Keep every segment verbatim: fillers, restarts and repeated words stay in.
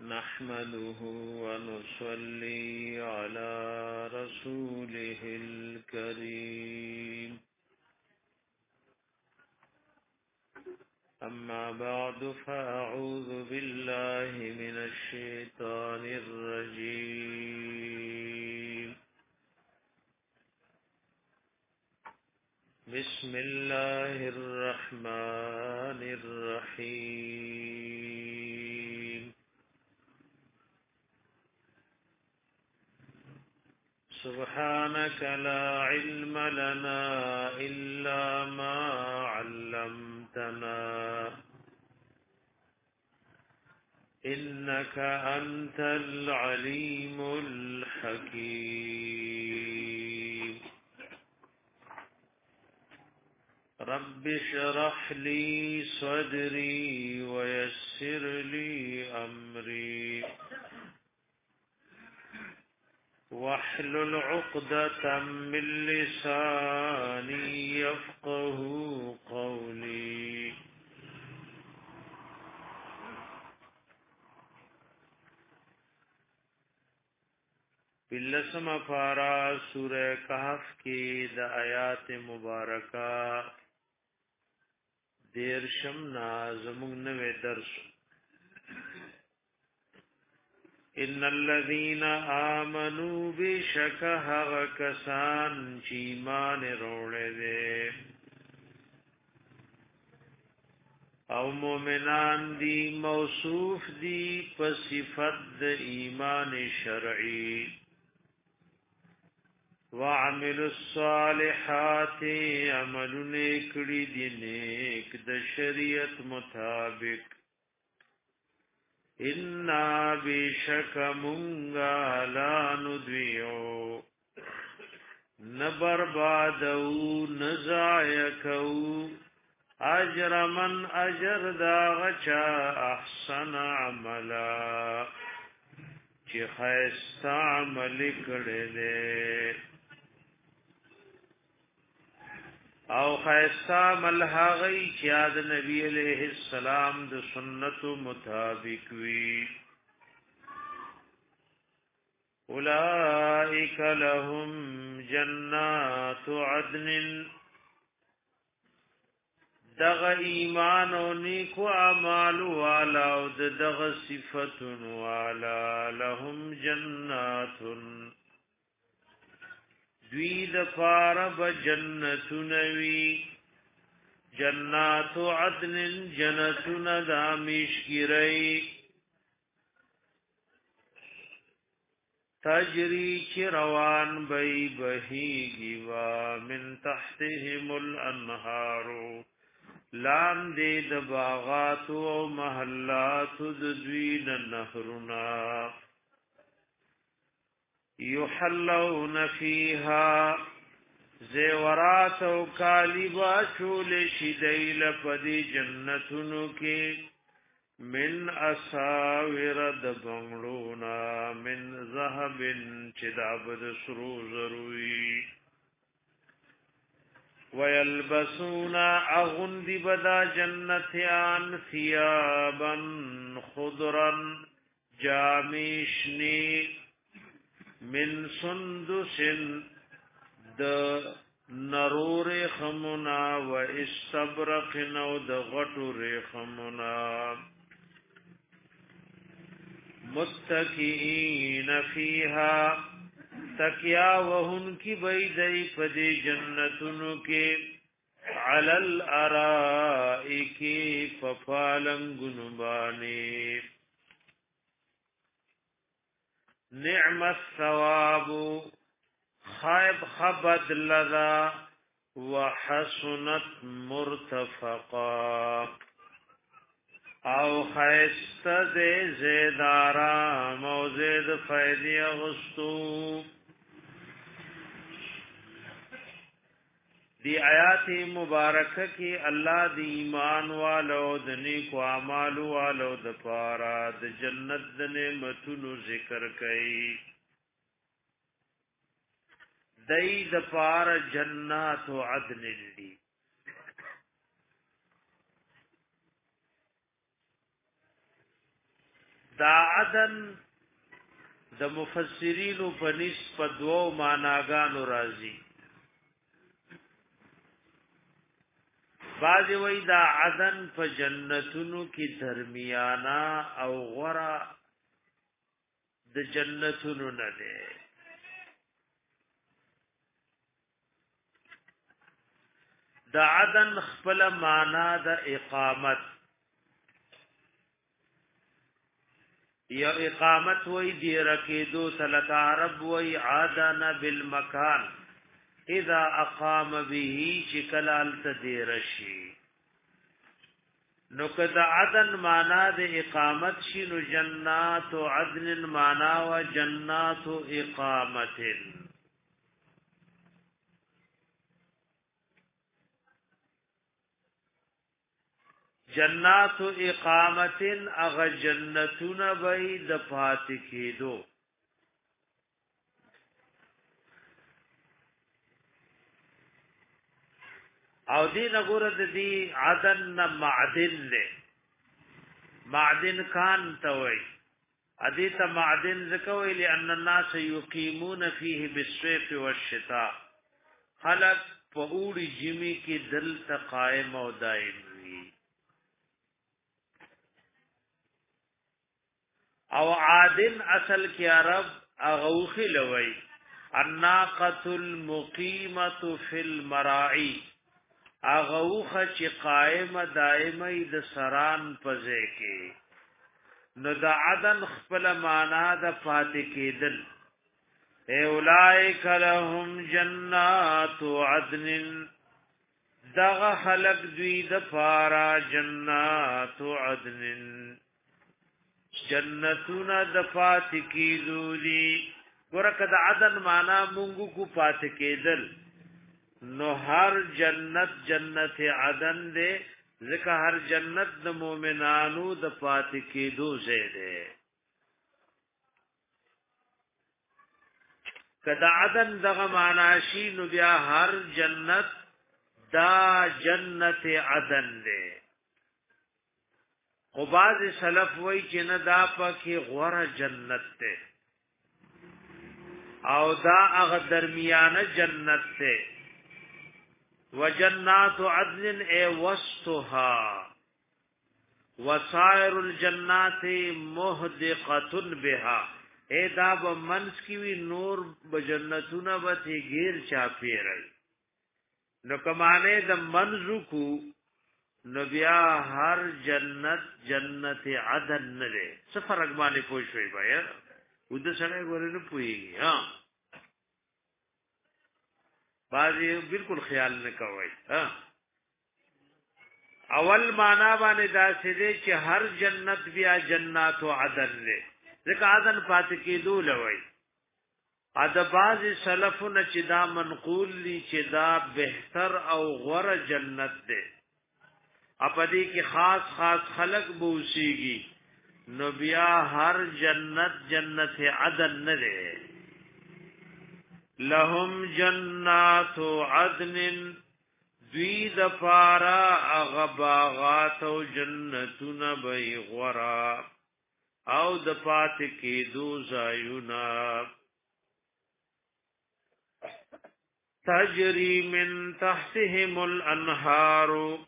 نحمده ونصلي على رسوله الكريم أما بعد فأعوذ بالله من الشيطان الرجيم بسم الله الرحمن الرحيم سبحانك لا علم لنا إلا ما علمتنا إنك أنت العليم الحكيم رب اشرح لي صدري ويسر لي أمري واحلل عقدة من لساني يفقه قولي بلسم پارا سورہ کہف کی دا آیات مبارکہ دیرشم نازمون نوے درس ان الذين آمنوا بشك هغكسان چیمان روڑے دے او مومنان دی موصوف دی پصفت د ایمان شرعی وعملوا الصالحات عمل نیکڑی دی نیک د شریعت مطابق انا بشک منگا لا ندویو نبربادو نزایکو اجر من اجر دا غچا احسن عملا چی خیستا عمل کردے او خیستا ملحاغی چیاد نبی علیہ السلام د سنت مطابق وی اولئک لهم جنات عدن دغ ایمان و نیکو اعمال والا او دغ صفت والا لهم جنات دوید پارب جنتنوی جنات عدن جنتن دامیش گرئی تجری چی روان بی بہیگی و من تحتهم الانہارو لام دے د باغات او محلات د دوین نهرنا یحلون فیها زیورات او کالیبا چول شدیل پدی جنتونو کې من اساور د بنگلونا من ذهب چدابد سرو زروی ويلبسون اغند بدا جنتيان ثيابا خضرا جامشني من سندس د نرور خمنا و استبرق نو د غټو رخمنا متكئين فيها تکیا وهن کی بیدئی پدی جنتونو کے علل ارائکی ففالنگن بانی نعم الثواب خائب خبد لذا وحسنت مرتفقا او خیست دے زیدارا موزید فیدی اغسطو دی آیات مبارکه کی الله دی ایمان والو د نیکو اعمال والو د پارا د جنت د نعمتونو ذکر کړي دای د پارا جنات عدن دی دا عدن د مفسرینو په نسبت دوو معناګانو راځي بعضی وی دا عدن په جنتونو کې درمیانا او غورا د جنتونو نه ده دا عدن خپل معنا د اقامت یا اقامت وی دی رکیدو تلک عرب وی عادنا بالمکان اذا اقام به چکلال تدیرشی نو کدا عدن معنا د اقامت شي نو جنات عدن معنا و جنات اقامت جنات اقامت اغ جنتون بی دفات کیدو او دین غورد دی عدن معدن لے معدن کان توئی ادیت معدن ذکوئی لئن الناس یقیمون فیه بالصیف والشتاء خلق پاوڑی جمی کی دل تقائم و دائم ہوئی او عادن اصل کی عرب اغوخی لوئی الناقة المقیمة فی المراعی اغوخه چې قائمه دائمه د سران پځه کې نو د عدن خپل معنا د فاتح کېدل اولائک لهم جنات عدن دغه خلق دوی د پارا جنات عدن جنتون د فاتح کېدلی ورکه د عدن معنا مونږ کو فاتح کېدل نو هر جنت جنت عدن دے ذکر هر جنت د مومنانو د پات کېدو ځای دی کدا عدن دغه معنا شي نو بیا هر جنت دا جنت عدن دی خو بعض سلف وای چې نه دا پکې غوړه جنت دی او دا هغه درمیانه جنت دی وجنات عدن اے وسطها وسائر الجنات محدقه بها اے دا بمنس کی وی نور بجنتونه به غیر چا پیرل نو کمانه د منزو کو نو بیا هر جنت جنت عدن نه سفر اگمانه پوښوي بیا ود سره ګورنه پوي ها بازی بالکل خیال نه کوي ها اول معنا باندې دا سده چې هر جنت بیا جنات عدن له ځکه عدن پات کېدو لوي اده باز سلفونه چې دا منقول دي چې دا بهتر او غوره جنت ده اپدې کې خاص خاص خلق بوسيږي نو بیا هر جنت جنت عدن نه ده لهم جنات عدن دوی د پارا اغباغات او جنتون بی غورا او د پات کې دو زایونا تجری من تحتهم الانهار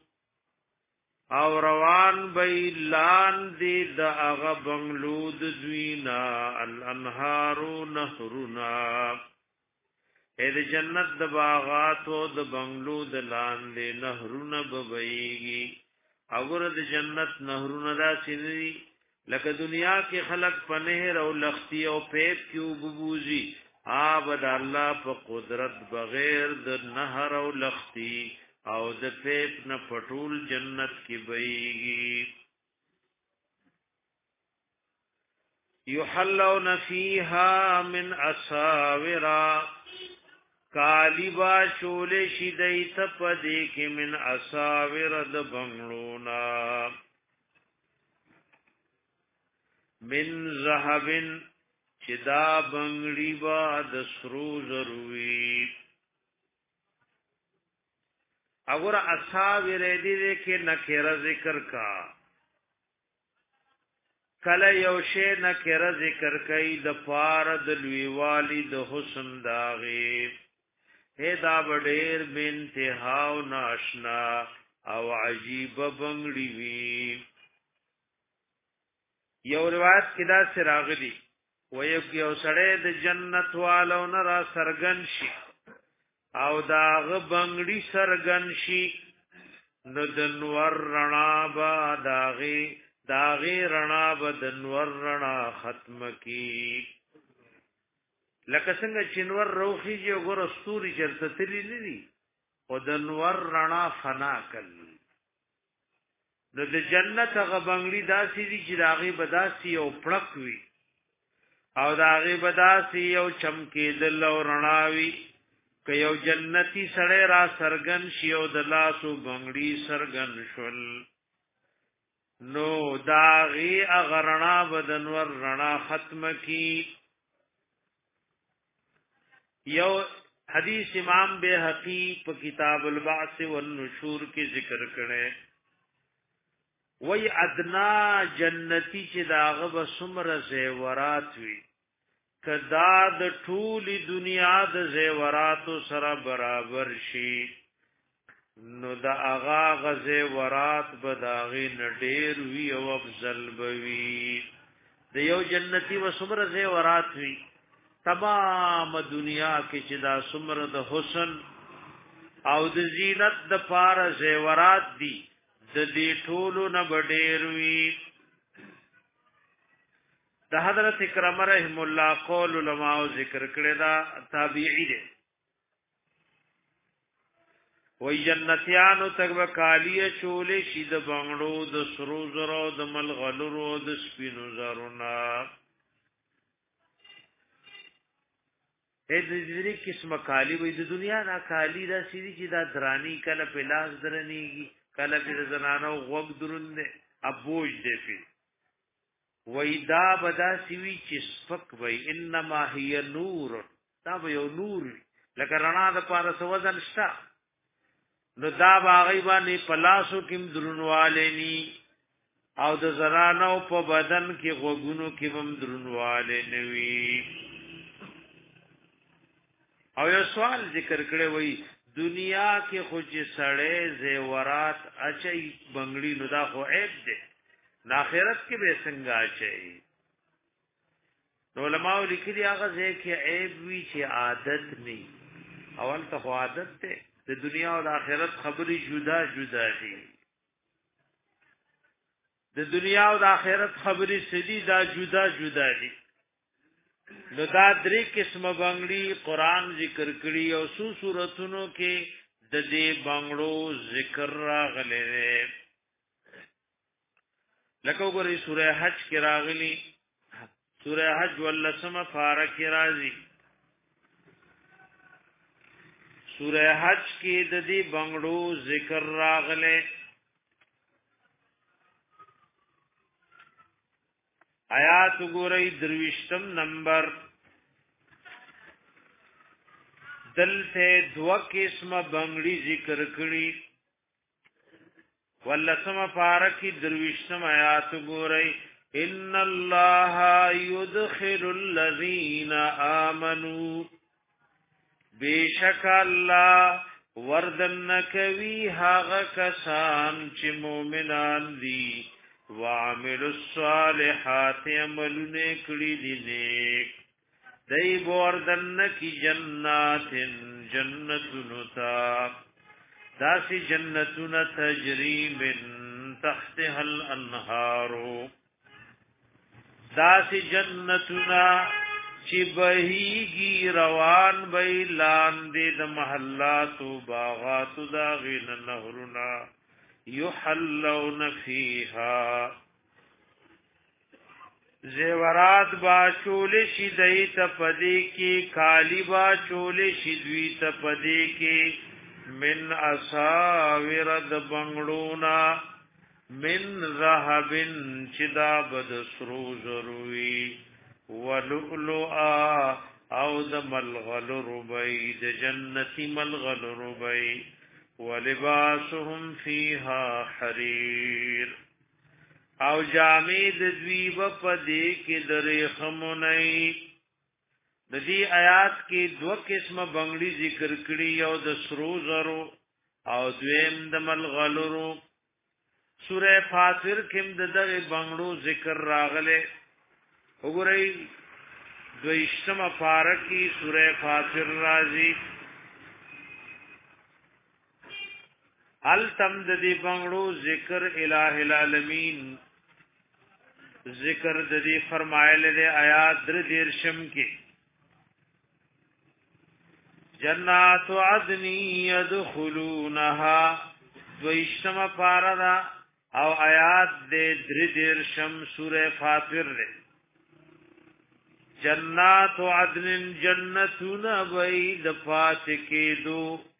او روان بی لان دی د اغ بنگلود دوینا الانهار نهرنا اې د جنت د باغات او د بنگلو د لاندې نهرونه ببېږي اگر د جنت نهرونه دا سینري لکه دنیا کې خلق په نهر او لختی او پیپ کې وبوزي آب د الله په قدرت بغیر د نهر او لختی او د پیپ نه پټول جنت کې بېږي یحلون فیها من اساورا کالیبا شول شیدیت پدی کی من اساور د بنگلونا من ذهبن چدا بنگلی با د سرو زروی اگر اساور دی دې کې نکره ذکر کا کله یو شی نکره ذکر کوي د پار د لویوالی د حسن داغي هدا بډیر بنتها او ناشنا او عجیب بنگړي وی یو روایت کې دا سراغلی ویو یو سړی د جنت والو نه را سرګن شي او داغه بنگړي سرګن شي نو د نور رڼا با داغي داغي رڼا به د نور رڼا ختم کی لکه څنګه چې نور روخي چې وګوره ستوري چرته تللی نه دي او د نور رڼا فنا کړي نو د جنت هغه بنگړي داسې دي چې داغي بداسي او پړک وي او داغي بداسي او چمکېدل او رڼاوي که یو جنتی سړی را سرګن شي او د لاسو بنگړي سرګن شول نو داغي اغرنا بدنور رڼا ختم کی یو حدیث امام بیہقی په کتاب البعث والنشور کې ذکر کړي وی ادنا جنتی چې داغه به سمره زیورات وي کدا د ټولي دنیا د زیورات سره برابر شي نو دا اغا غزه ورات بداغي نډیر وی او افضل بوي د یو جنتی و سمره زه ورات وی تمام دنیا کې چې دا سمره د حسن او د زینت د پار زه ورات دي د دې ټولو نه ډیر وی د حضرت کرام رحم الله قول علماء ذکر کړی دا تابعی دي وی جنتیانو تک با کالی چولی شی د بنگړو د سرو زرو د ملغلرو د سپینو زرونا اې د دې قسمه کالی وی د دنیا دا کالی دا سړي چې دا درانی کله په لاس درنیږي کله په زنانو غوګ درنده ابوج دی پی وی دا بدا سوي چې سپک وی انما هي نور دا به یو نور لکه رڼا د پاره سوځل شتا نو دا باغی باندې پلاسو کم درنواله نی او د زرانو په بدن کې غوګونو کې هم درنواله نوي او یو سوال ذکر کړي وای دنیا کې خو چې سړې زیورات اچي بنگړي نو دا خو عیب دی نه آخرت کې به څنګه اچي نو علماء لیکلي هغه ځکه عیب وی چې عادت نه اول ته عادت ته د دنیا او د آخرت خبرې جدا جدا دي د دنیا او د آخرت خبرې سدي دا جدا جدا دي نو دا درې قسمه بنگړي قران ذکر کړي او سو سوراتونو کې د دې بنگړو ذکر راغلي لکه وګورئ سوره حج کې راغلي سوره حج ولسمه پارہ کې راځي سوره حج کې د دې بنگړو ذکر راغله آیات ګورئ درويشتم نمبر دلته دوا قسمه بنگړي ذکر کړي ولسمه پارکی درويشتم آیات ګورئ ان الله يدخل الذين امنوا بیشک الله وردن کوي هغه کسان چې مؤمنان دي وعملوا الصالحات عملونه کړی دي نیک دای وردن کی جنات جنتون تا داسی جنتون تجری من تحتها الانهار داسی جنتون چی بهیگی روان بی لاندی د محلاتو باغاتو دا غین نهرنا یحلون فیها زیورات با چول شدئی تپدی کی کالی با چول شدوی تپدی کی من اساورد بنگڑونا من ذهبن چدا بدسرو ضروری ولؤلؤا او د ملغل ربی د جنتی ملغل ربی ولباسهم فیها حریر او جامد دوی بپدی کی دری خمونئی د دې آیات کې دو قسمه بنگړي ذکر کړي یو د سرو زرو او دویم د ملغلرو سوره فاطر کې د دغه بنگړو ذکر راغله وګورئ دویشتمه پارکی سوره فاطر راځي ال تم د دې بنگړو ذکر الہ العالمین ذکر د دې فرمایله د آیات در دیرشم کې جنات عدن يدخلونها دویشتم پارا او آیات دے دردر شم سورہ فاطر دے جنات عدن جنتون بید فاتکیدو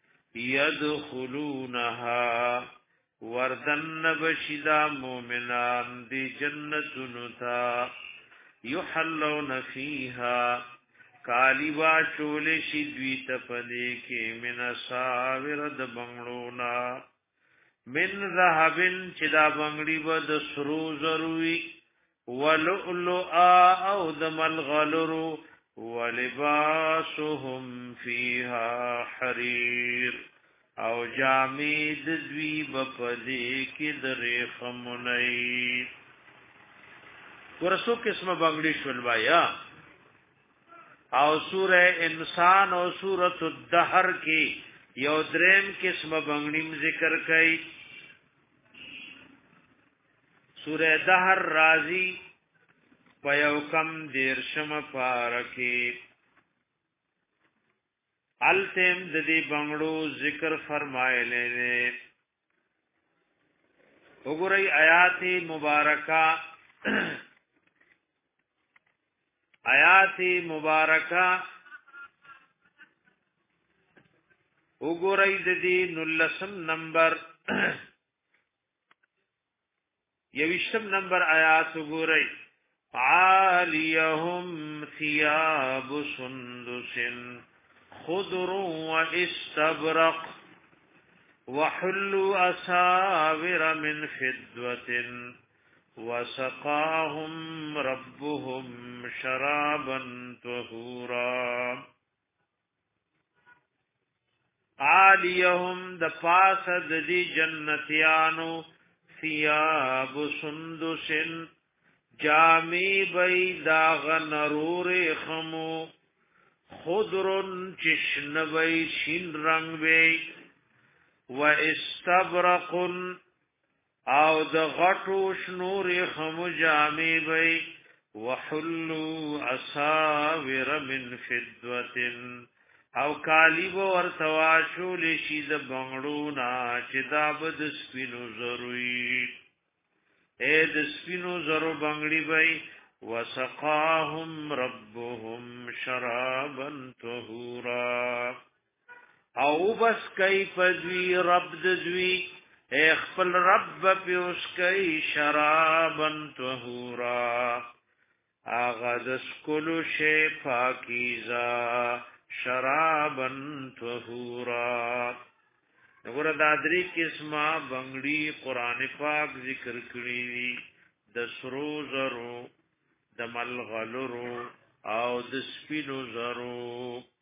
يدخلونها وردن بشدا مومنان دی جنتون تا يحلون فيها کالیوا چول شي دوی تپدې کې من ساور د بنگړونا من ذهبن چې دا بنگړي و د سرو زروي ولؤلؤ او د ملغلرو ولباسهم فيها حرير او جامد دوی بپدې کې د ریخمنۍ ورسو قسمه بنگړي شولوایا او سوره انسان او سورۃ الدهر کې یو دریم قسم بنگړیم ذکر کړي سوره دهر رازی پیو کم دیرشم پارکی التم د دې بنگړو ذکر فرمایلې نه وګورئ آیات مبارکه آیات مبارکه وګورئ د دې نلسم نمبر یوشتم نمبر آیات وګورئ عالیهم ثياب سندس خضر واستبرق وحلوا اساور من فضة وسقاهم ربهم شرابا طهورا عالیهم د پاس د دی جنتیانو ثياب سندسن جامی بی داغ نرور خمو خضرن چشن بی شین رنگ بی و استبرقن او د غټو شنور خمو جامی بی وحلو اساور من فضوتن او کالی بو ورتواشو لشی د بنگړونا چې دا بد سپینو زروي اے د سپینو زرو بنگړي بی وسقاهم ربهم شرابا طهورا او بس کای پدوی رب دزوی اے خپل رب پیوس کای شرابا طهورا اغه د سکلو شی پاکیزا شرابا طهورا وګوره دا درې قسمه بنگړي قران پاک ذکر کړی دي د سرو زرو د ملغلرو او د سپینو زرو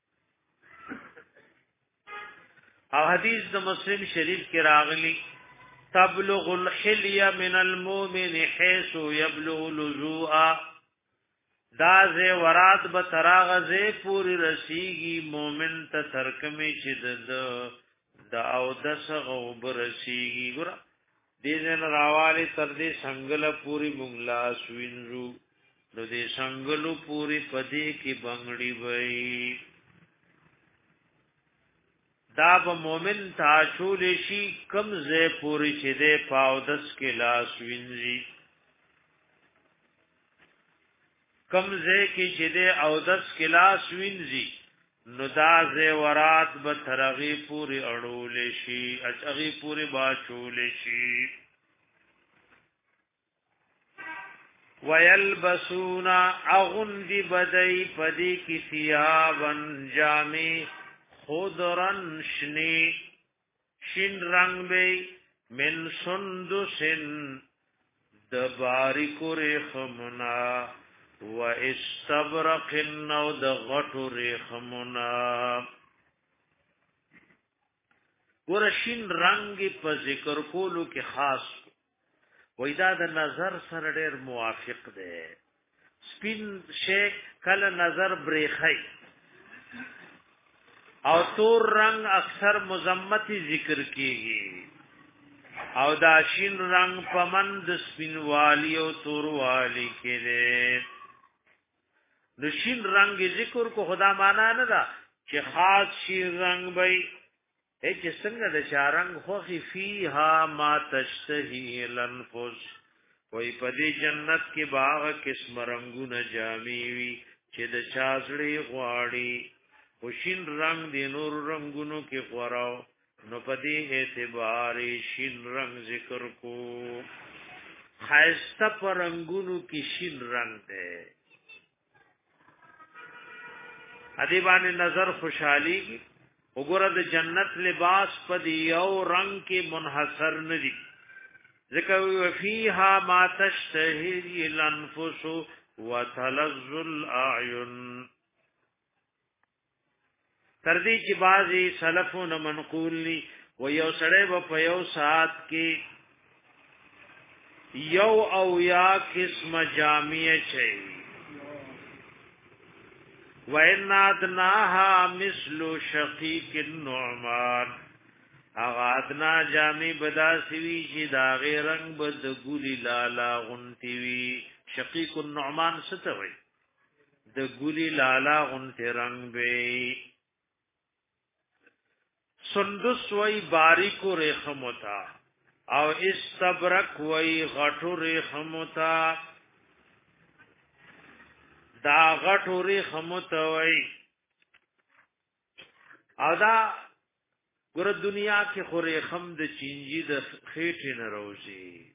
او حدیث د مسلم شریف کې راغلی تبلغ الحليه من المؤمن حيث يبلغ لزوء دا زه ورات به تراغزه پوری رسیږي مومن ته ترکمه چې د د او دس غوب رسیږي ګور دې نه راواله تر دې څنګه پوری مونږلا سوینرو نو دې څنګه پوری پدې کې بنگړي وای دا به مومن تاشول شي کم زه پوری چې دې پاو دس کې لاس وینځي کمزه کی چې د او دس کلاس وینځي نو دا زیورات به ترغی پوری اړول شي اچغي پوری باچول شي ويلبسون اغند بدای پدی کی ثيابن جامی خضرن شنی شین رنگ به من سندسن د باریکو ریخمنا و استبرق نو د غټو ریخمنا ورشین رنگ په ذکر کولو کې خاص وېدا د نظر سره ډېر موافق دی سپین شی کله نظر بریخی او تور رنگ اکثر مذمتی ذکر کیږي او دا شین رنگ پمند سپین والی او تور والی کې دی د شین رنگ ذکر کو خدا معنا نه دا چې خاص شین رنگ وي چې څنګه د شارنګ خوخي فيها ما تشتهي الانفس وای په دې جنت کې باغ قسم رنگونه جامي وي چې د چازړي غواړي وشین رنگ د نور رنگونو کې غوراو نو په دې اعتبار شین رنگ ذکر کو خاصه پر رنگونو کې شین رنگ ده ادي باندې نظر خوشحالي کی وګوره د جنت لباس په دی یو رنگ کې منحصر ندي ذکر وفيها ما تشتهي الانفس وتلذ الاعين تر دې چې بعضي سلفون منقول ني و یو سړی په یو ساعت کې یو او یا قسم جامع چي وَإِنَّادْنَاهَا مِثْلُ شَقِيقِ النُّعْمَانِ اغادنا جامی بدا سوی چې دا غیر رنگ بد ګلی لالا غنتی وی شقیق النعمان ستوي د ګلی لالا غنتی رنگ به سندس وی باریکو ریخمتا او استبرق وی غټو ریخمتا دا غټوري خموتوي او دا ګور دنیا کې خوري خم د چینجی د خېټې نه روزي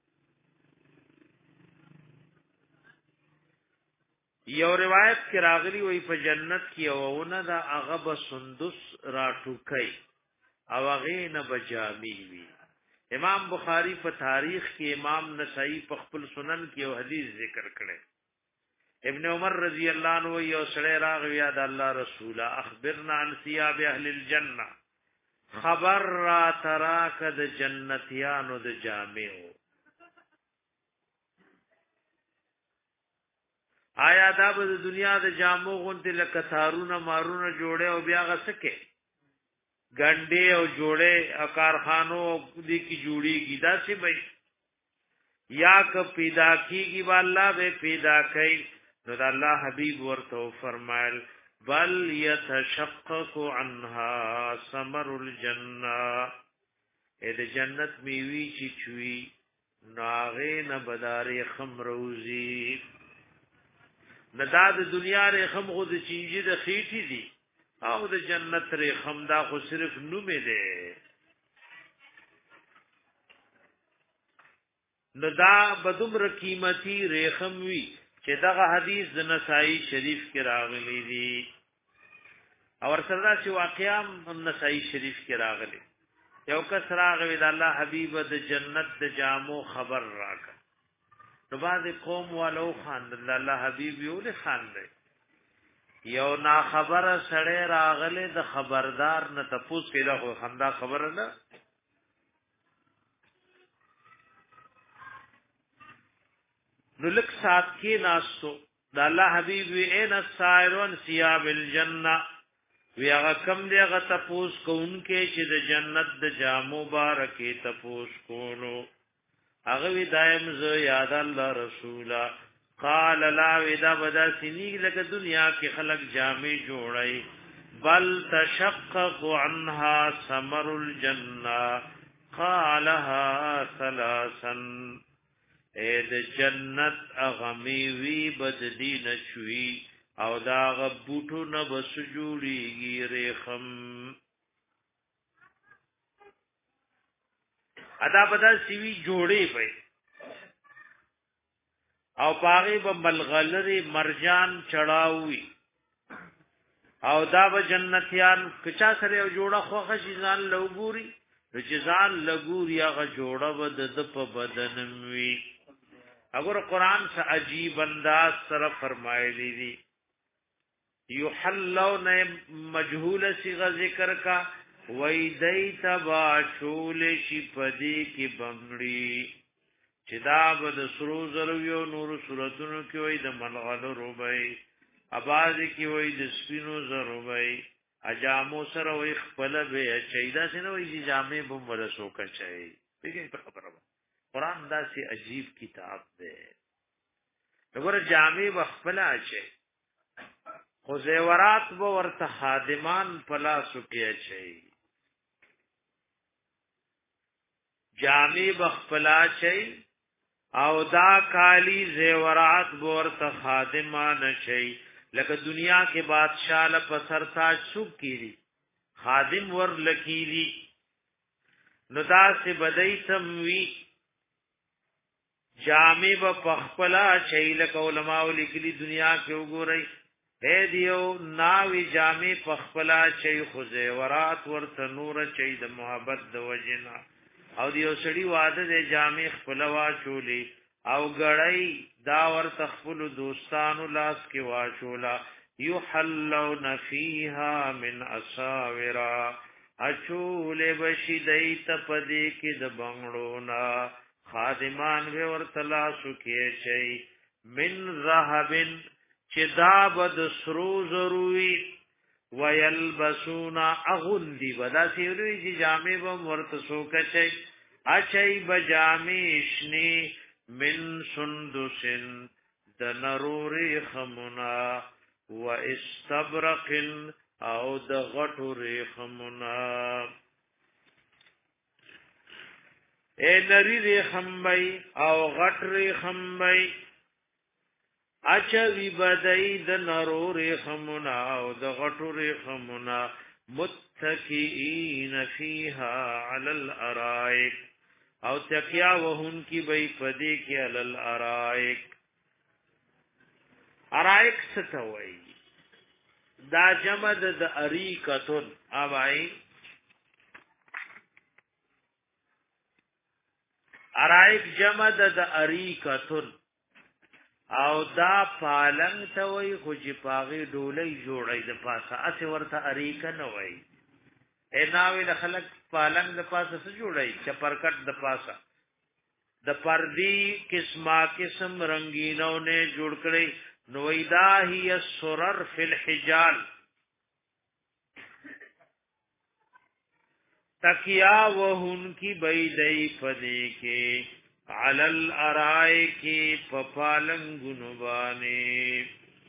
یو روایت کې راغلی وي په جنت کې اوونه دا هغه به سندس راټوکي او هغه نه بجامي وي امام بخاری په تاریخ کې امام نسائی په خپل سنن کې یو حدیث ذکر کړي ابن عمر رضی اللہ عنہ یو سړی راغی یا د الله رسول اخبرنا عن ثياب اهل الجنه خبر را تراک د جنتیانو د جامعو آیا دا به د دنیا د جامو غونډه لکه تارونه مارونه جوړه او بیا غسکه ګنډې او جوړه او کارخانو دي کی جوړیږي دا څه به یا ک پیدا کیږي والله به پیدا کوي نو دا الله حبیب ورته فرمایل بل يتشقق عنها ثمر الجنه اې د جنت میوي چې چوي ناغه نه بدارې خمروزی ندا د دنیا ر خم خو د چینجی د خېټي دي او د جنت ر خم دا خو صرف نومه ده ندا بدوم قیمتي ریخم وی چې دغه حدیث د نسائی شریف کې راغلی دی او ورسره چې واقعام نسائی شریف کې راغلی یو کس راغلی د الله حبیب د جنت د جامو خبر راکړ نو باندې قوم والو خان د الله حبیب یو له خان دی یو نا خبره سړی راغلی د خبردار نه تپوس کړه خو خندا خبره نه نو لک سات کې ناسو د الله حبیب وی ان السائرون ثياب الجنه وی هغه کم دی هغه تپوس کوونکې چې د جنت د جامو بارکه تپوس کولو هغه وی دایم زه یاد الله رسولا قال لا ودا بدا سنی لکه دنیا کې خلق جامې جوړي بل تشقق عنها ثمر الجنه قالها ثلاثا اے د جنت اغمی وی بددی نشوی او دا غبوټو نه بس جوړیږي ریخم ادا بدا سیوی جوړې وي او پاغي به ملغلری مرجان چړاوي او دا به جنتیان کچا سره جوړه خوخه ځان لوګوري چې ځان لګوري هغه جوړه به د په بدن وي اگر قرآن سے عجیب انداز سره فرمایلی دی یحلون مجهول صيغه ذکر کا وای دیت با شول شي پدی کی بنگړي چې دا بد سرو زرویو نور صورتونو کې وای د ملغلو روبای اباز کې وای د سپینو زروبای اجامو سره وای خپل به چیدا سينه وای جامې بم ورسو کچای دغه په خبره قرآن دا سی عجیب کتاب دی وګوره جامې بخپل اچي خو زیورات به ورته خادمان پلاسو کې اچي جامې بخپل اچي او دا کالی زیورات به ورته خادمان اچي لکه دنیا کې بادشاہ له پسر تاج سوق کیږي خادم ور لکیلی نو دا سی بدای سموي جامع با پخپلا چیل کو علماء لیکلی دنیا کې وګورئ اے دیو ناوی جامع پخپلا چي خوځه ورات ورته نور چي د محبت د وجنا او دیو سړی واده د جامع خپلوا چولی او غړی دا ورته خپل دوستانو لاس کې واچولا یحلون فیها من اساورا اچول بشی دیت پدی کې د بنگړونا خادمان به ورتلا سکیه چي من ذهب چدا بد سرو ضروری ويلبسون اغندي ودا سیوری جی جامع به ورت سوک چي اچي بجامع شنی من سندسن دنروري خمنا واستبرق او د غټوري خمنا اے نری ریخمبئی او غټ ریخمبئی اچوی بدئی د نرو ریخمنا او د غټو ریخمنا متکئین فیها علی الارائک او تکیا وهن کی بئی پدی کی علی الارائک ارائک ستوئی دا جمد د اریکتن آبائی ارائک جمع د اریکتن او دا پالنگ ته وای خو چې پاغي ډولۍ جوړای د پاسه اسه ورته اریکه نه وای ایناوی د خلک پالنگ د پاسه څه جوړای چې پرکټ د پاسه د پردی قسمه قسم رنگینو نه جوړ کړي نویدا هی سرر فی الحجال تکیا وہن کی بیدئی پدی کے علل ارائی کی پپالنگن بانے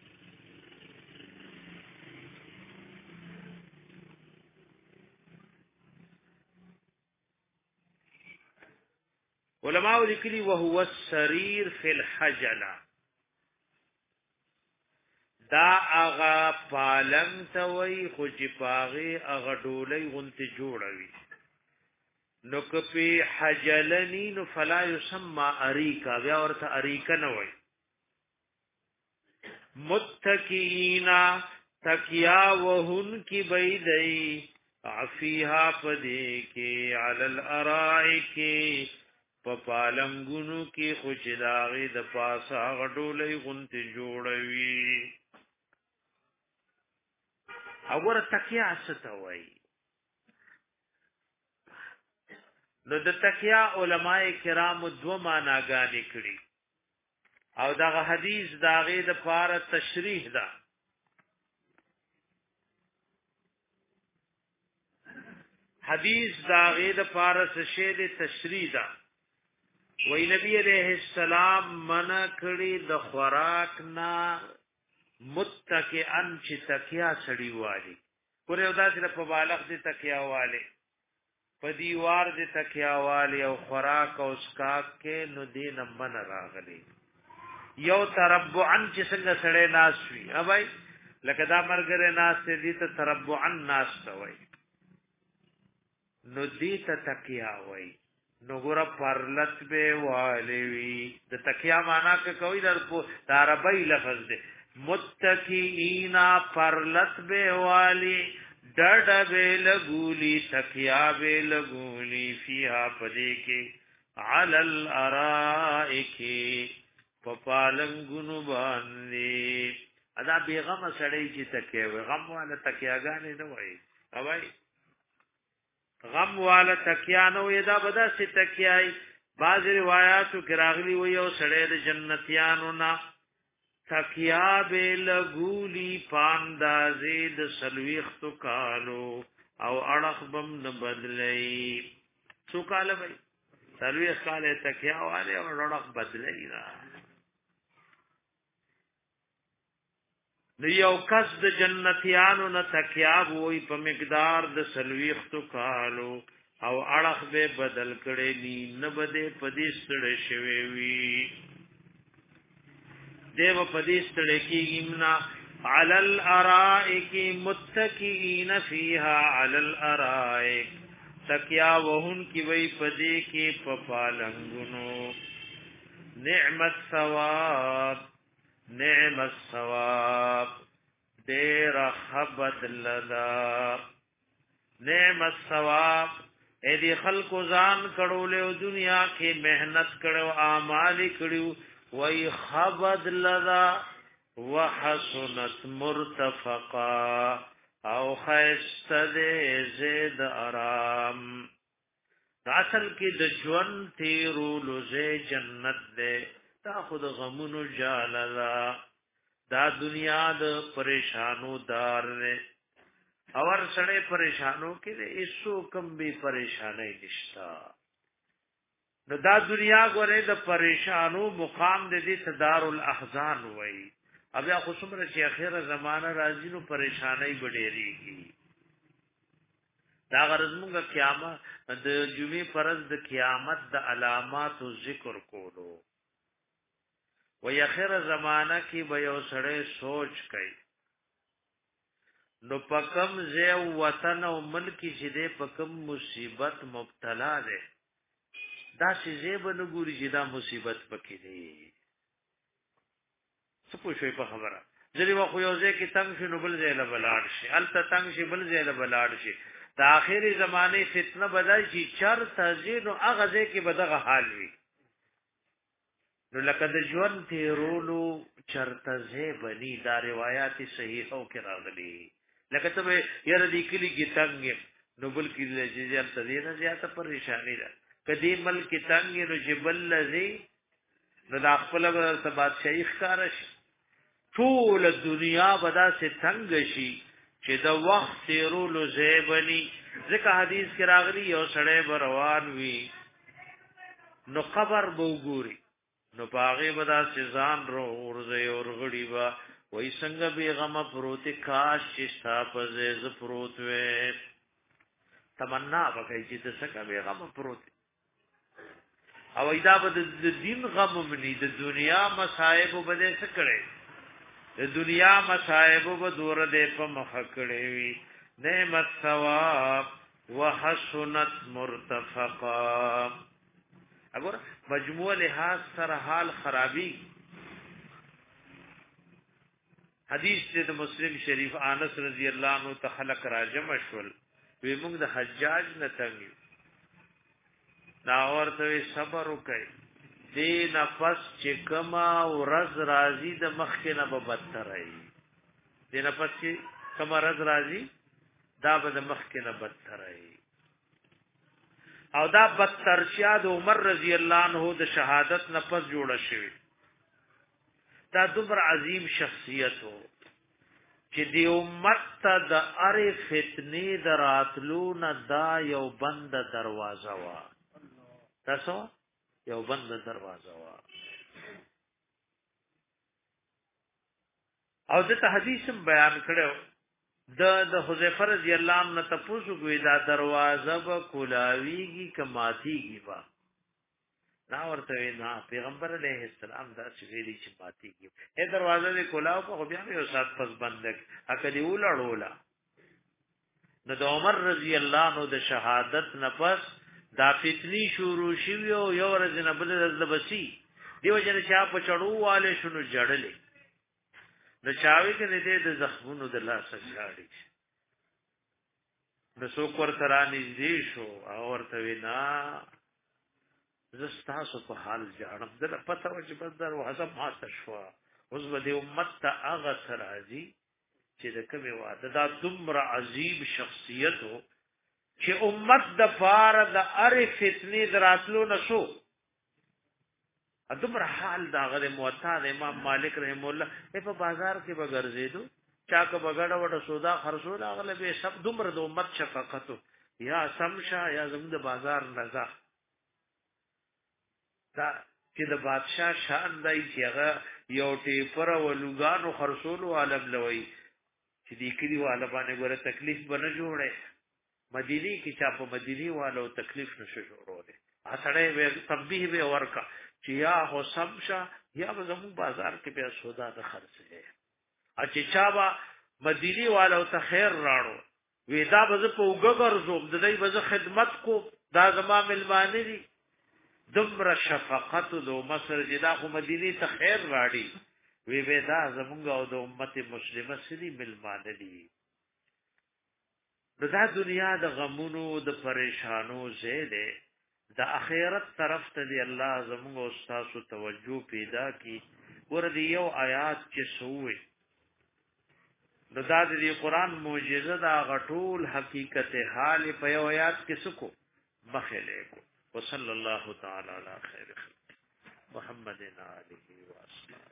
علماء ذکری وہو السریر فی الحجلہ دا اغا پالنگ توی خوچی پاغی اغا ڈولی غنت جوڑوی نو کپی حجلنی نو فلا یسمى اریکا بیا ورطا اریکا نوی متکینا تکیا وہن کی بیدئی عفیہا پدے کے علی الارائی کے پپالنگونو کی خوچی داغی دا پاسا اغا ڈولی غنت جوڑوی اور تکیا استا وای نو د تکیا علماء کرام دو معناګانې کړي او دا حدیث داغه د پاره تشریح ده حدیث داغه د پاره شه د تشریح ده وای نبی علیہ السلام منع کړي د خوراک نه متکئن چې تکیا سړی والی ګوره دا چې په بالغ دي تکیا والی په دیوار دي تکیا والی او خوراک او اسکاک کې نو دین من راغلی یو تربعن چې څنګه سړی ناس وي اوبای لکه دا مرګره ناس دي ته تربعن ناس وای نو دي ته تکیا وای نو ګوره پرلت به والی وی د تکیا معنا کوي در په عربی لفظ دی متکئینا پرلت بے والی ڈڈ بے لگولی تکیا بے لگولی فیہا پدے کے علی الارائکی په پالنګونو باندې ادا بیغمه سړی چې تکیه وي غم والا تکیاګانې نه وای اوای غم والا تکیا نه وي دا بدا سي تکیای بعض روایتو کې راغلي وي او سړی د جنتیانو نه تکیا به لګولی پاندازې د سلويختو کالو او اړخ بم نه بدلې څو کال وي سلويخ کال تکیا والے او اړخ بدلې نه نو یو کس د جنتیانو نه تکیاب وای په مقدار د سلويختو کالو او اړخ به بدل کړي ني نه بده پدې ستړي شوي وي دیو پدې ستړي کېږي على الارائك متكئين فيها على الارائك تکیا وهن کی وای پدې کې پپالنګونو نعم الثواب نعم الثواب دیر خبد لدا نعم الثواب اے دی خلق ځان کړو له دنیا کې مهنت کړو اعمال کړو وای خبد لدا وحسنت مرتفقا او خیست دے زید آرام اصل کې د ژوند تیرولو زې جنت دے تا خود غمونو جاللا دا دنیا د پریشانو دار نه اور سړې پریشانو کې دې ایسو کم به پریشانې نشتا نو دا دنیا غره د پریشانو مقام دې صدار الاحزان وای بیا خو څومره چې اخیره زمانہ راځي نو پریشانای بډېریږي دا غرض موږ قیامت د جمعې فرض د قیامت د علامات ذکر کولو و اخیره زمانہ کې به یو سړی سوچ کوي نو پکم زه وطن او ملک چې دې پکم مصیبت مبتلا ده دا چې زه به نګوري چې دا مصیبت پکې دی څه پوښي په خبره ځلې وا خو یو ځای کې تنگ شنو بل ځای له بلاړ شي الته تنگ شي بل ځای له بلاړ شي د اخیری زمانه فتنه بدای شي چر تزین او هغه ځای کې بدغه حال وي نو لکه د ژوند تیرولو چرته ځای بني دا روایت صحیحو کې راغلي لکه ته یره دې کلی کې تنگ نو بل کې لږه ځان تدینه زیاته پریشانی ده کدی ملک تنگ نو جبل لذي نو د خپل ته بادشاہي ښکار شي ټول دنیا بدا سے تنگ شي چې د وخت تیرولو زیبنی ځکه حدیث کې راغلی یو سړی بروان وی نو قبر بو ګوري نو پاغه بدا سزان رو ورځي اورغړی با وای څنګه به غم پروت کاش چې ستاپزه ز پروت وې تمنا وکړي چې څنګه به غم پروت او ایدا بد د دین غم منی د دنیا مصائب بده څه کړي د دنیا مصائب به دور دې په مخ کړي وي نعمت ثواب وحسنت مرتفقا اگر مجموع لحاظ سره حال خرابي حدیث د مسلم شریف انس رضی الله عنه ته خلق راجم شول وی موږ د حجاج نه تنګ دا ورته صبر وکړي دې نفس چې کما ورځ راضی د مخکې نه به بدتر ای دې نفس چې کما ورځ راضی دا به د مخکې نه بدتر ای او دا بدتر شیا د عمر رضی الله عنه د شهادت نفس جوړه شوی دا دومره عظیم شخصیت وو چې دی امت ته د اره فتنې دراتلو نه دا یو بند دروازه وا تاسو یو بند دروازه وا او د حدیث بیان کړو د د حذیفه رضی الله عنه تاسو کوی دا دروازه به کولاویږي کماتیږي با نا ورته نه پیغمبر علیه السلام دا چې ویلي چې پاتېږي اے دروازه دې کولاو په بیا یو سات پس بندک اکدی ولړولا نو د عمر رضی الله عنه د شهادت نفس دا فتنی شروع شوی او یو ورځ نه بل ورځ بسی دیو جن چا په چړو والے شنو جړلې نو چاوي کې دې د زخمونو د لاس شاړي نو څوک ورته را نږدې شو او ورته وینا زستاسو په حال جانم دل پته و چې بس دروازه ما تشوا اوس به د امت ته هغه سرازي چې د کومه واده دا دومره عظیم شخصیت و چې امت د فار د ار فتنې دراتلو نشو ادمره حال دا غره موطا د امام مالک رحم الله په بازار کې بغرزیدو چا که بغړه وټه سودا خرصول هغه به سب دومره د امت شفقت یا سمشا یا زموږ د بازار نزا دا چې د بادشاہ شان دی چې هغه یو ټیپر او لوګانو خرصولو عالم لوي چې دې کلی والا باندې ګوره تکلیف بنه جوړه مدینی کې چا په مدینی والو تکلیف نشو جوړوله اصله به تنبیه به ورکا چې یا هو سمشا یا زموږ بازار کې به سودا د خرڅه اچ چا با مدینی والو ته خیر راړو وېدا به په وګګر زوم د دې به خدمت کو دا زما ملمانه دي دمر شفقت دو مصر جدا خو مدینی ته خیر راړي وی وېدا زمونږ او د امت مسلمه سړي ملمانه دي دا دنیا د غمونو د پریشانو زیاده د اخرت طرف ته دی الله زموږ او تاسو توجه پیدا کی ور دی یو آیات چې سوې د داد دی قران معجزه دا غټول حقیقت حال په یو آیات کې سکو مخله کو وصلی الله تعالی علی خیر خلق محمد علیه و اصحابہ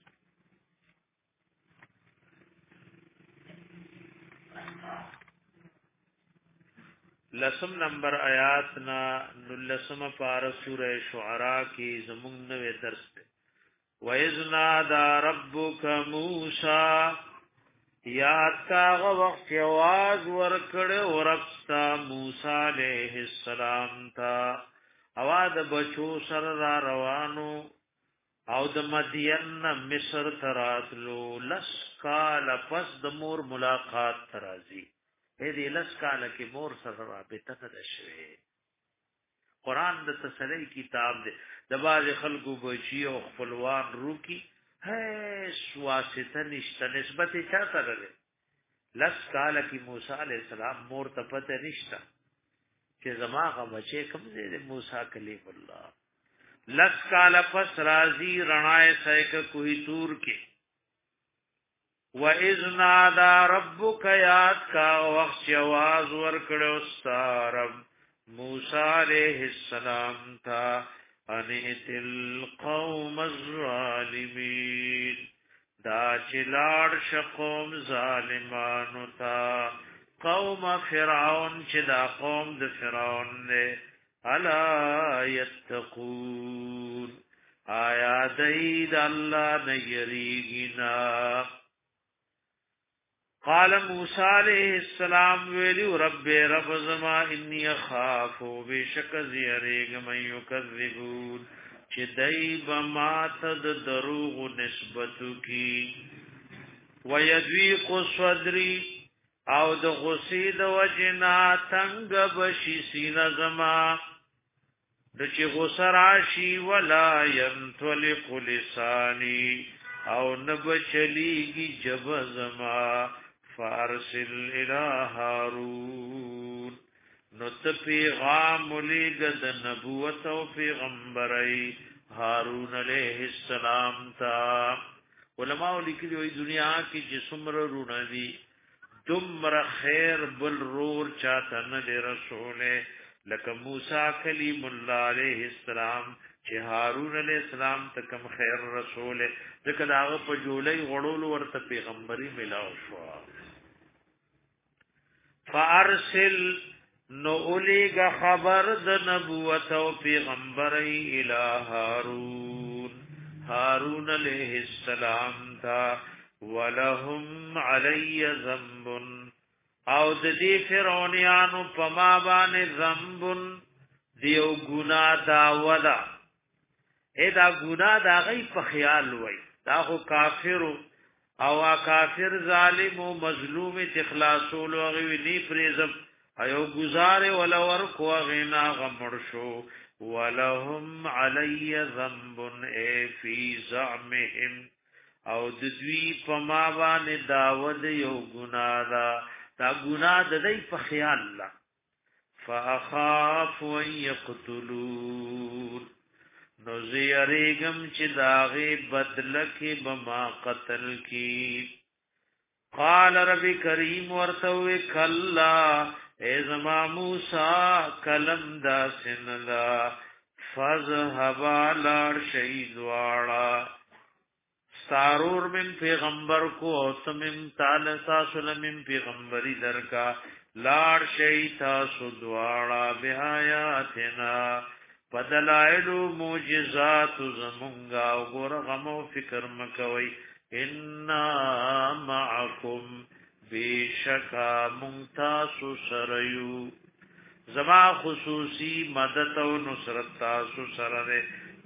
لسم نمبر آیات نا نلسم پار سورہ شعراء کی زمون نوے درس تے وَإِذْ نَادَى رَبُّكَ مُوسَى یاد کاغ وقت آواز ورکڑ وربستا موسیٰ علیہ السلام تا آواز بچو سر را روانو او د مدین مصر تراتلو لس کال پس د مور ملاقات ترازی اې دې لس کال کې مور سره رابطه نه شوه قران د تسلی کتاب دی د باز خلکو بچي او خپلوان روکی هي واسطه نشته نسبت چا سره ده لس کال کې موسی عليه السلام مور ته پته نشته چې زماغه بچي کوم دې موسی کلیم الله لس کال پس راضی رڼای سایک کوی تور کې وَإِذْ نَادَى رَبُّكَ یاد کا وقت آواز ورکړو ستارب موسی علیہ السلام تا انئت القوم الظالمین دا چلاړ شقوم ظالمانو تا قوم فرعون چې دا قوم د فرعون نه الا یتقون آیا دید الله نه یریږي قال موسی علیہ السلام ویلی رب رب زما انی اخاف بشک زیریگ من یکذبون چې دای بما تد دروغ نسبتو کی ويذيق صدری او د غسید وجنا تنگ بشی سین زما د چې غسراشی ولا ينطلق لسانی او نبچلیگی جب زما فارسل الى هارون نت پیغام لگد نبوت و پیغمبری هارون علیہ السلام تا علماء لکلی وی دنیا کی جسمر رونوی دمر خیر بل رور چاہتا ند رسول لکه موسی کلیم اللہ علیہ السلام چې هارون علیہ السلام ته کوم خیر رسول ځکه داغه په جولای غړول ورته پیغمبري ملاو شو فارسل نو اولیگا خبر د نبوت او پیغمبري الی هارون هارون علیہ السلام تا ولهم علی ذنب او د دې فرعونانو په ما باندې ذنب دیو ګنا دا ودا اې دا ګنا دا غي په خیال وای دا خو کافر او کافر ظالم او مظلوم اخلاصول او غوی نی پریزم ایو گزار ولا ور کو غنا غمر شو ولهم علی ذنب ای فی زعمهم او د دوی په ما باندې داود یو ګنا دا دا ګنا د دې په خیال لا فاخاف ان يقتلون نو زیریگم چې داغه بدل کې بما قتل کی قال رب کریم ورتوي کلا ازما موسی کلم دا سنلا فذهب لار شهید واړه سارور من پیغمبر کو او تمم تعالی تاسو من پیغمبري درکا لار شیتا سدواړه بیااتنا بدلائل معجزات زمونگا وګور غم او فکر مکوي ان معکم بشکا ممتاز سریو زما خصوصی مدد او نصرت تاسو سره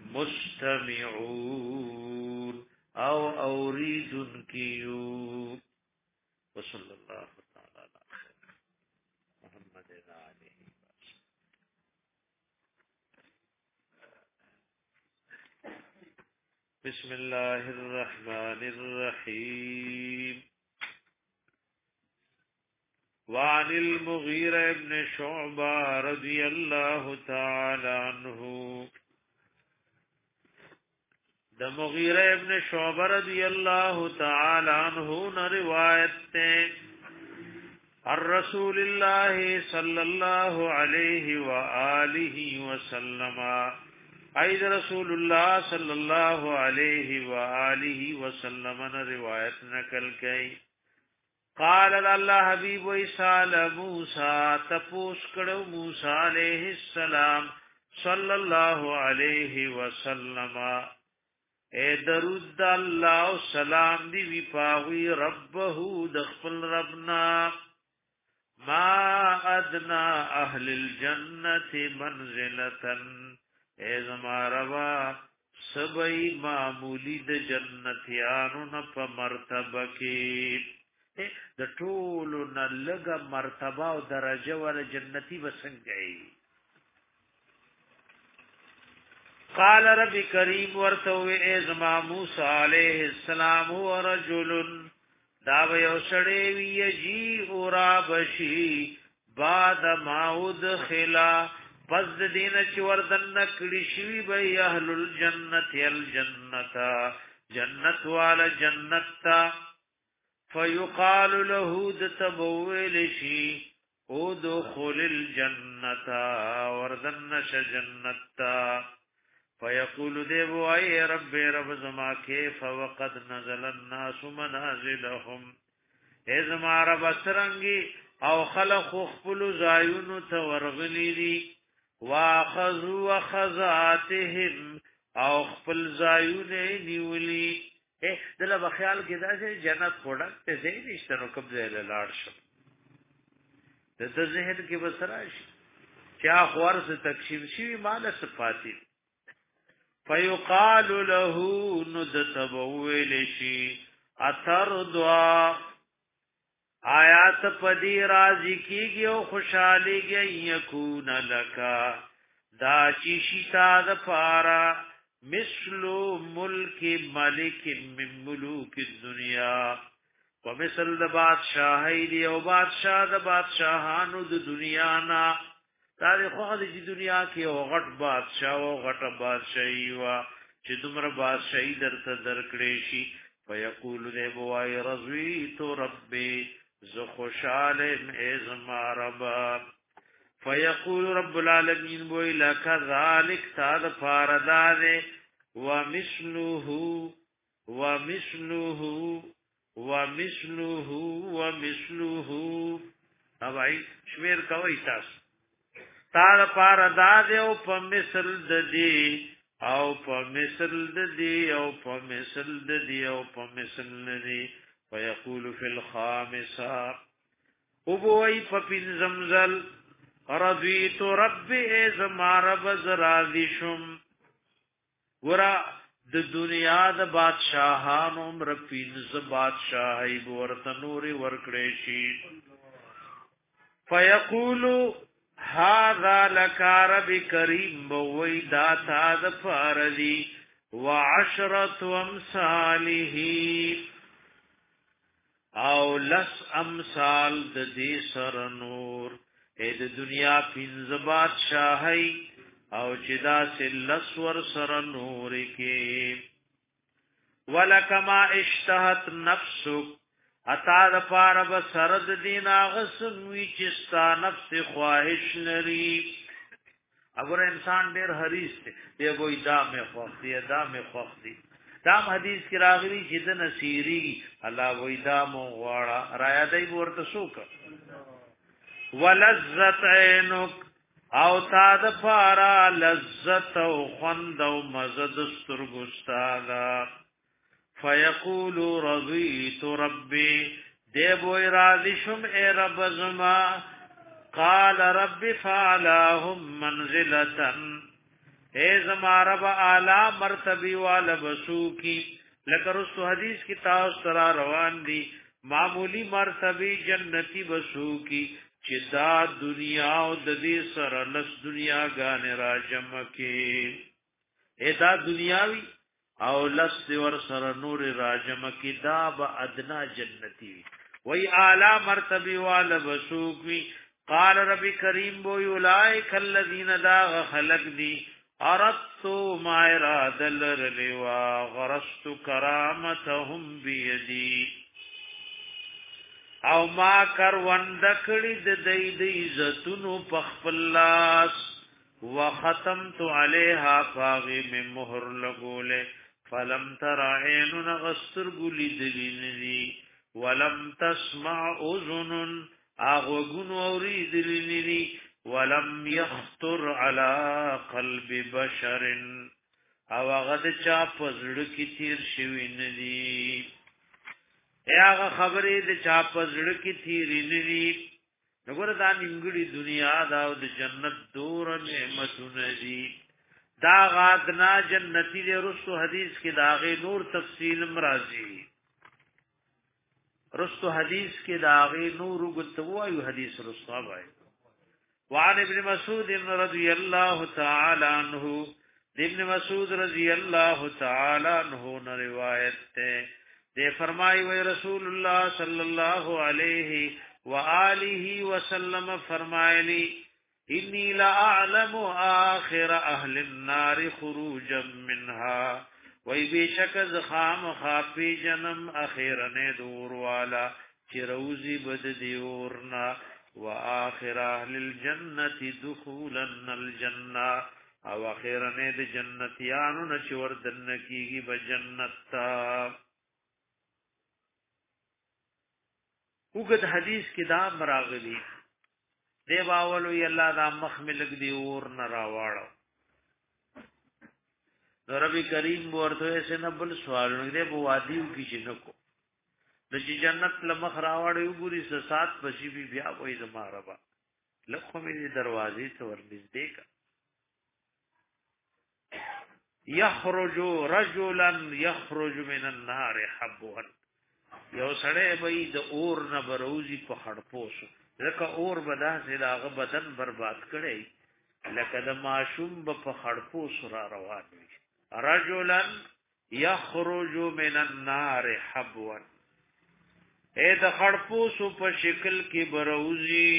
مستمعون او اوریدن کیو وصلی الله تعالی علی محمد علیہ بسم الله الرحمن الرحيم وعن المغيرة ابن شعبة رضي الله تعالى عنه د مغیرہ ابن شعبہ رضی اللہ تعالی عنہ نے روایت تے الرسول اللہ صلی اللہ علیہ وآلہ وسلم اید رسول اللہ صلی اللہ علیہ وآلہ وسلم نے روایت نقل کی قال اللہ حبیب ویسال موسی تپوس کڑو موسی علیہ السلام صلی اللہ علیہ وسلم اے درود اللہ و سلام دی وی پاوی ربه دخل ربنا ما ادنا اهل الجنت منزلتا اے زماروا سبئی معمولی د جنتیانو نه په مرتبه کې د ټولو نه لږه مرتبه او درجه ول جنتی وسنګي قال رب کریم ورتو ازما موسی علیہ السلام ورجل دا یو سړی وی جی اورا بشی بعد ما ادخلا پس دین چې وردن نکړي شوی به اهل الجنت الجنت جنت والا جنت فیقال له دتبویل شی ادخل الجنت وردن ش جنت فیقول دیو ای رب رب زما کیف وقد نزل الناس منازلهم ازما رب سرنگی او خلق خپل زایون ته ورغلی دي واخذوا خزاتهم او خپل زایون نیولی اے دله بخیال کې دا چې جنت خوړک ته ځای نشته نو قبضه لاړ شو د ذهن کې بسراش چا خور سے تکشیف شي مال صفاتی فیقال له ندتبویل شی اثر دعا آیات پدی راضی کیږي او خوشاليږي یکون لکا دا چی شتا د پارا مثلو ملک ملک من ملوک الدنیا ومثل د بادشاہی دی او بادشاہ د بادشاہانو د دنیا نا تاریخ خو د دنیا کې او غټ بادشاہ او غټ بادشاہي وا چې دومره بادشاہي درته درکړې شي فیقول له بوای رضیت ربي ز خوشالم ازما ربا فیقول رب العالمین بوئی لک ذالک تاد فاردانے ومثلوه ومثلوه ومثلوه ومثلوه اب آئی شمیر کوئی تاس تاد فاردانے او پا مثل ددی او پا مثل ددی او پا مثل ددی او پا مثل ددی فیقول فی الخامسہ ابوئی پا پنزمزل رضیت رب ازما رب زرازشم ورا د دنیا د بادشاہانو مرپینز بادشاہی بورت نوری ورکڑیشی فیقولو هذا لکا رب کریم بوئی داتا د فاردی وعشرت امثالہی او لس امثال د دې سر نور اې د دنیا پنځه بادشاہي او چې دا سلس ور سره نور کې ولکما اشتهت نفسک اتا د پاره به سرد دین اغسن وی چې ستا نفس خواهش لري اگر انسان ډیر حریص دی دی وای دا مې خوښ دی دا مې خوښ دی دا حدیث کې راغلی چې د نصيري الله وای دا مو غواړه را یادای ورته شوک ولذت عینک او تا د پاره لذت او خوند او مزد سترګستاغا فیقول رضیت ربی دی بوئی راضی شم اے رب زما قال رب فعلاهم منزلتا اے زما رب اعلی مرتبی والا بسو کی لکر اس حدیث کی تاؤس ترا روان دی معمولی مرتبی جنتی بسو کی چدا دنیا او د دې سره لس دنیا غان را جمع کی اے دا دنیاوی او لس ور سره نور راجم کی دا با ادنا جنتی وی اعلی مرتبه وال بسوقی قال رب کریم بو اولئک الذین دا خلق دی اردت ما اراد لرلوا غرست کرامتهم بیدی او ما کر وندکړي د دې د عزتونو پخپلاس وختمت علیها فاغی من مہر لگوله فلم تر عین غستر گلی دلینی ولم تسمع اذن اغوگن اوری دلینی ولم یخطر علی قلب بشر او غد چا پزړ کی تیر شوی ندی هغه خبرې د چا پزړ کی تیر ندی نګور دا نیمګړي دنیا دا او د جنت دور نعمتونه دي دا غادنا جنتی دې رسو حدیث کې داغه نور تفصیل مرাজি رسو حدیث کې داغه نور غتوایو حدیث رسو وای وعن ابن مسعود رضی الله تعالی عنہ ابن مسعود رضی الله تعالی عنہ نے روایت ہے دے فرمائی وی رسول اللہ صلی اللہ علیہ وآلہ وسلم فرمائلی انی لا اعلم آخر اهل النار خروجا منها وی بیشک زخام خافی جنم اخیرن دور والا چی روزی بد دیورنا و آخر اهل الجنت دخولا الجنہ او اخیرن دی جنتیانو نچور دنکیگی بجنتا وګد حدیث کې دا مراغلی دی باولو ی الله دا مخ ملک دی اور نه راواړو نو ربی کریم ورته سه نبل سوالونه دی بو وادیو کې شنکو د جنت لمخ راواړو ګوري سات بشي بي بیا وای زما ربا لکه مې دروازې ته ورنږدې کا یخرج رجلا یخرج من النار حبوا یو سړی به د اور نه بروزی په خړپوس لکه اور بدا سي داغه بدن برباد کړي لکه د ماشوم په خړپوس را روان وي رجلا یخرج من النار حبوا اے د خړپوس په شکل کې بروزی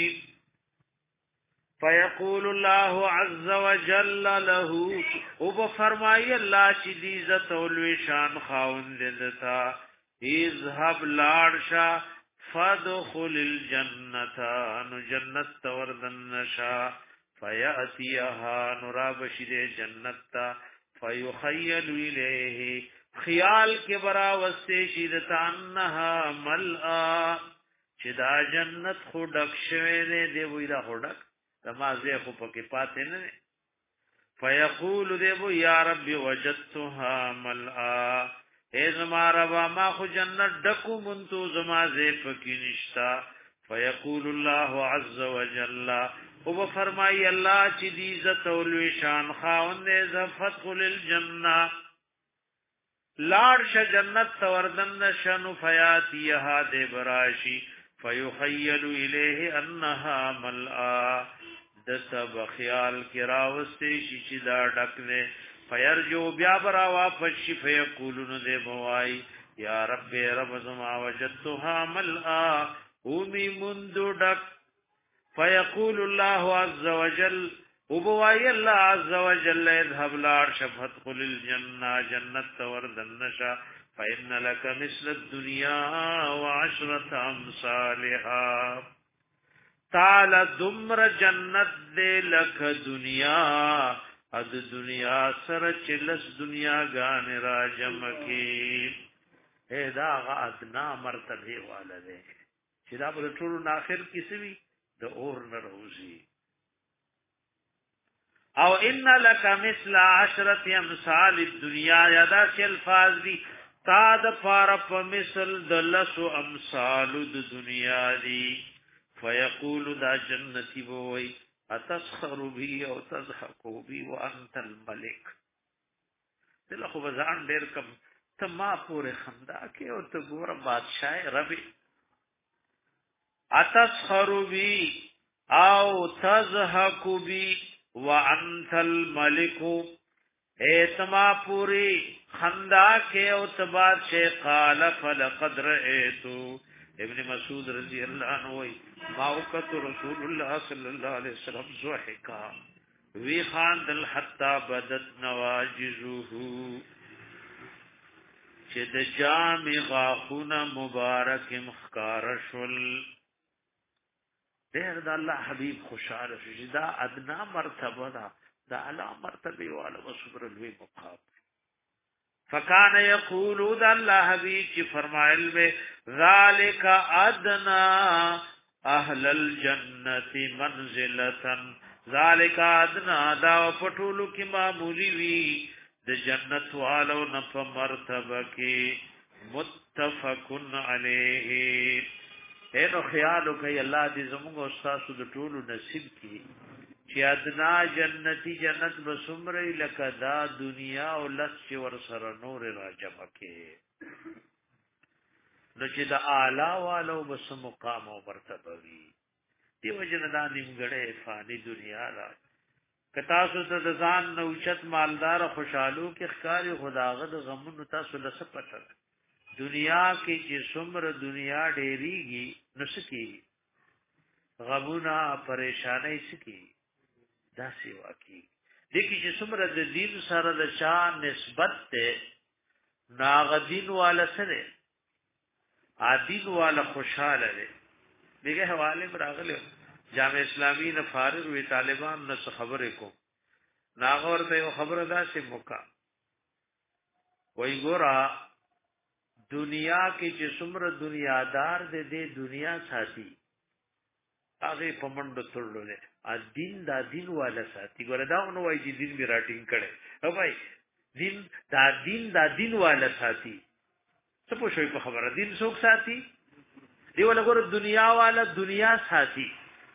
فیقول الله عز وجل له او فرمای الله چې دې عزت او لوی شان خاوند دتا اذهب لارشا فادخل الجنه نو جنت وردن نشا فیاتیها نرابشد جنت فیخیل الیه خیال کې برا وسته شیدت انها ملآ چې دا جنت خو ډک شوی دی وی دا خو ډک تمازه خو پکې پاتې نه فیقول دیو یا رب وجدتها ملآ اے زما ربا ما خو جنت ډکو منتو زما زه پکې نشتا فیقول الله عز وجل او فرمای الله چې دې عزت او لوی شان خاوند دې فتح للجنه لارش جنت توردن شنو فیاتیها دې براشی فیخیل الیه انها ملآ د سب خیال کراوسته شي چې دا ډک نه فیرجو بیا برا واپس شي فیقولون دې موای یا رب رب زما وجدتها ملآ اومی مندو ډک فيقول الله عز وجل وبوای الله عز وجل اذهب لار شفت قل الجنه جنت وردنشا فإن لك مثل الدنيا وعشرة أمثالها تعالى دمر جنت دے لک دنیا اد دنیا سر چلس دنیا گان را جمع کی اے دا ادنا مرتبه والا دے چې دا په ټولو اخر کې سوي د اور نه روزي او ان لك مثل عشرة امثال الدنيا یادا چې الفاظ دي تا د پار په مثل د لسو امثال د دنیا دي فيقول دا جنتی وای اتسخر بي او تضحك بي وانت الملك دله خو ځان ډیر کم ته ما پورې خندا کې او ته ګور بادشاہ ربي اتسخر بي او تضحك بي وانت الملك ایتما پوری خندا کے اوتباد شے قال فلقد رأيتو ابن مسعود رضی اللہ عنہ ما وقت رسول اللہ صلی اللہ علیہ وسلم ضحکا وی خان دل حتا بدت نواجزه چې د جام غاخونه مبارک مخکارشل دیر دا اللہ حبیب خوشحال شي دا ادنا مرتبه دا دا اعلی مرتبه والا وصبر الوی مقام فکان یقولو دا اللہ حبیب چی فرمائل بے ذالک ادنا اہل الجنت منزلتا ذالک ادنا دا پټولو کی معمولی وی د جنت والو نف مرتبه کی متفقن علیه اینو خیالو کوي الله دې زموږ استاد د ټولو نصیب کړي چې ادنا جنتی جنت بسمره لکه دا دنیا او لس چې ور سره نور راجم کې نو چې دا اعلی والو بس مقام او مرتبه وي دیو جن دا نیمګړې فانی دنیا را کتا سو ته ځان نوچت مالدار خوشالو کې ښکاری خداغه د غمونو تاسو لسه پټه دنیا کې چې څومره دنیا ډېریږي نو سکی غمونه پریشانای سکی دا سیوا کی دګي چې څومره د دین سره د شان نسبت ته ناغدین والا سره عادین والا خوشاله دي دغه حواله براغله جامع اسلامی نه فارغ وی طالبان نه خبره کو ناغور ته خبره ده چې موقع وای ګورا دنیا کې چې څومره دنیادار دې دې دنیا ساتي هغه پمند تړلې ا دین دا دین والا ساتي ګوره دا نو وای چې دین می راټینګ کړي او بھائی دین دا دین دا دین والا ساتي څه پوښوي په خبره دین څوک ساتي دی ولا ګوره دنیا والا دنیا ساتي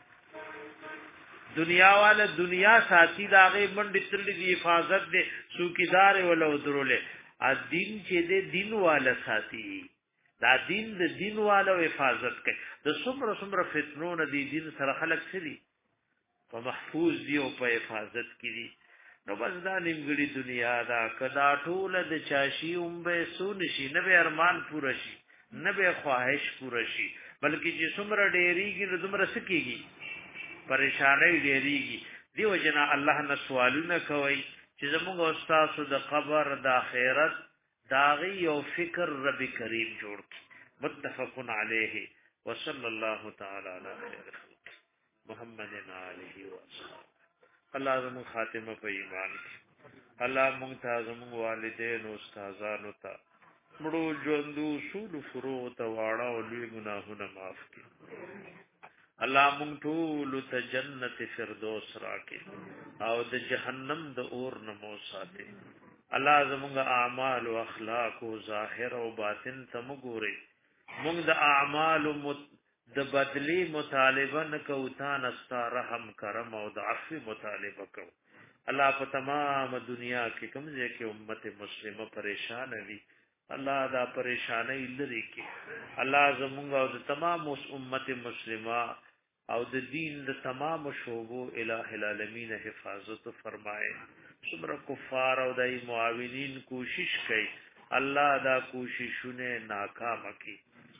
دنیا والا دنیا ساتي دا هغه منډ تړلې دی حفاظت دې څوکیدار ولا ودرولې ا دین چې دې دین والا ساتي دا دین د دین والا حفاظت کوي د څومره څومره فتنو نه دی دین سره خلق سړي په محفوظ دی او په حفاظت کې دي نو بس دا نیمګړي دنیا دا کدا ټول د چاشي اومبه سون شي نه به ارمان پوره شي نه به خواهش پوره شي بلکې چې څومره ډېریږي نو څومره سکیږي پریشانای ډېریږي دیو جنا الله نه سوالونه کوي چې زموږ استاد د قبر د آخرت داغي او فکر رب کریم جوړ متفقن علیه وصلی الله تعالی علی خیر خلق محمد علیه و اصحاب الله زموږ خاتمه په ایمان کې الله مونږ ته زموږ والدین او استادانو ته مړو ژوندو اصول فروع ته واړه او لوی ګناهونه معاف کړي الله مونږ ټول ته جنت فردوس راکړي او د جهنم د اور نه مو ساتي الله زمونږ اعمال او اخلاق او ظاهر او باطن ته وګوري مونږ د اعمال مت د بدلی مطالبه نکو تا نستا رحم کرم او د عفو مطالبه کو الله په تمام دنیا کې کوم ځای کې امت مسلمه پریشان وي الله دا پریشانای لري کې الله زمونږ او د تمام امت مسلمه او د دین د تمام شعبو الہ العالمین حفاظت فرمائے صبر کفار او دای معاونین کوشش کوي الله دا کوششونه ناکام کی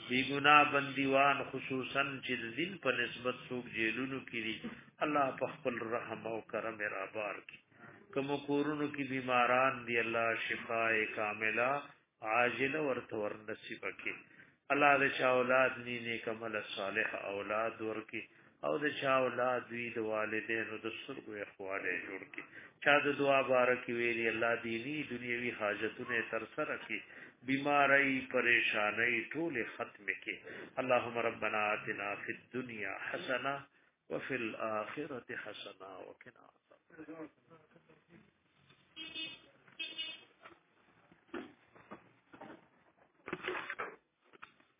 بی گناہ بندیوان خصوصا چې د دین په نسبت څوک جیلونو کې دي الله په خپل رحم او کرم را بار کړي کوم کورونو کې بیماران دی الله شفای کامله عاجله ورته ور نصیب کړي الله د چا اولاد ني نیک عمل صالح اولاد ورکي او د چا اولاد وی د والدینو د سرګو اخواله جوړ کی چا د دعا بارکی ویلی الله دینی دنیوي حاجتونه تر سره کی بیماری پریشانی ټول ختم کی اللهم ربنا آتنا فی الدنيا حسنه وفي الاخره حسنه وقنا عذاب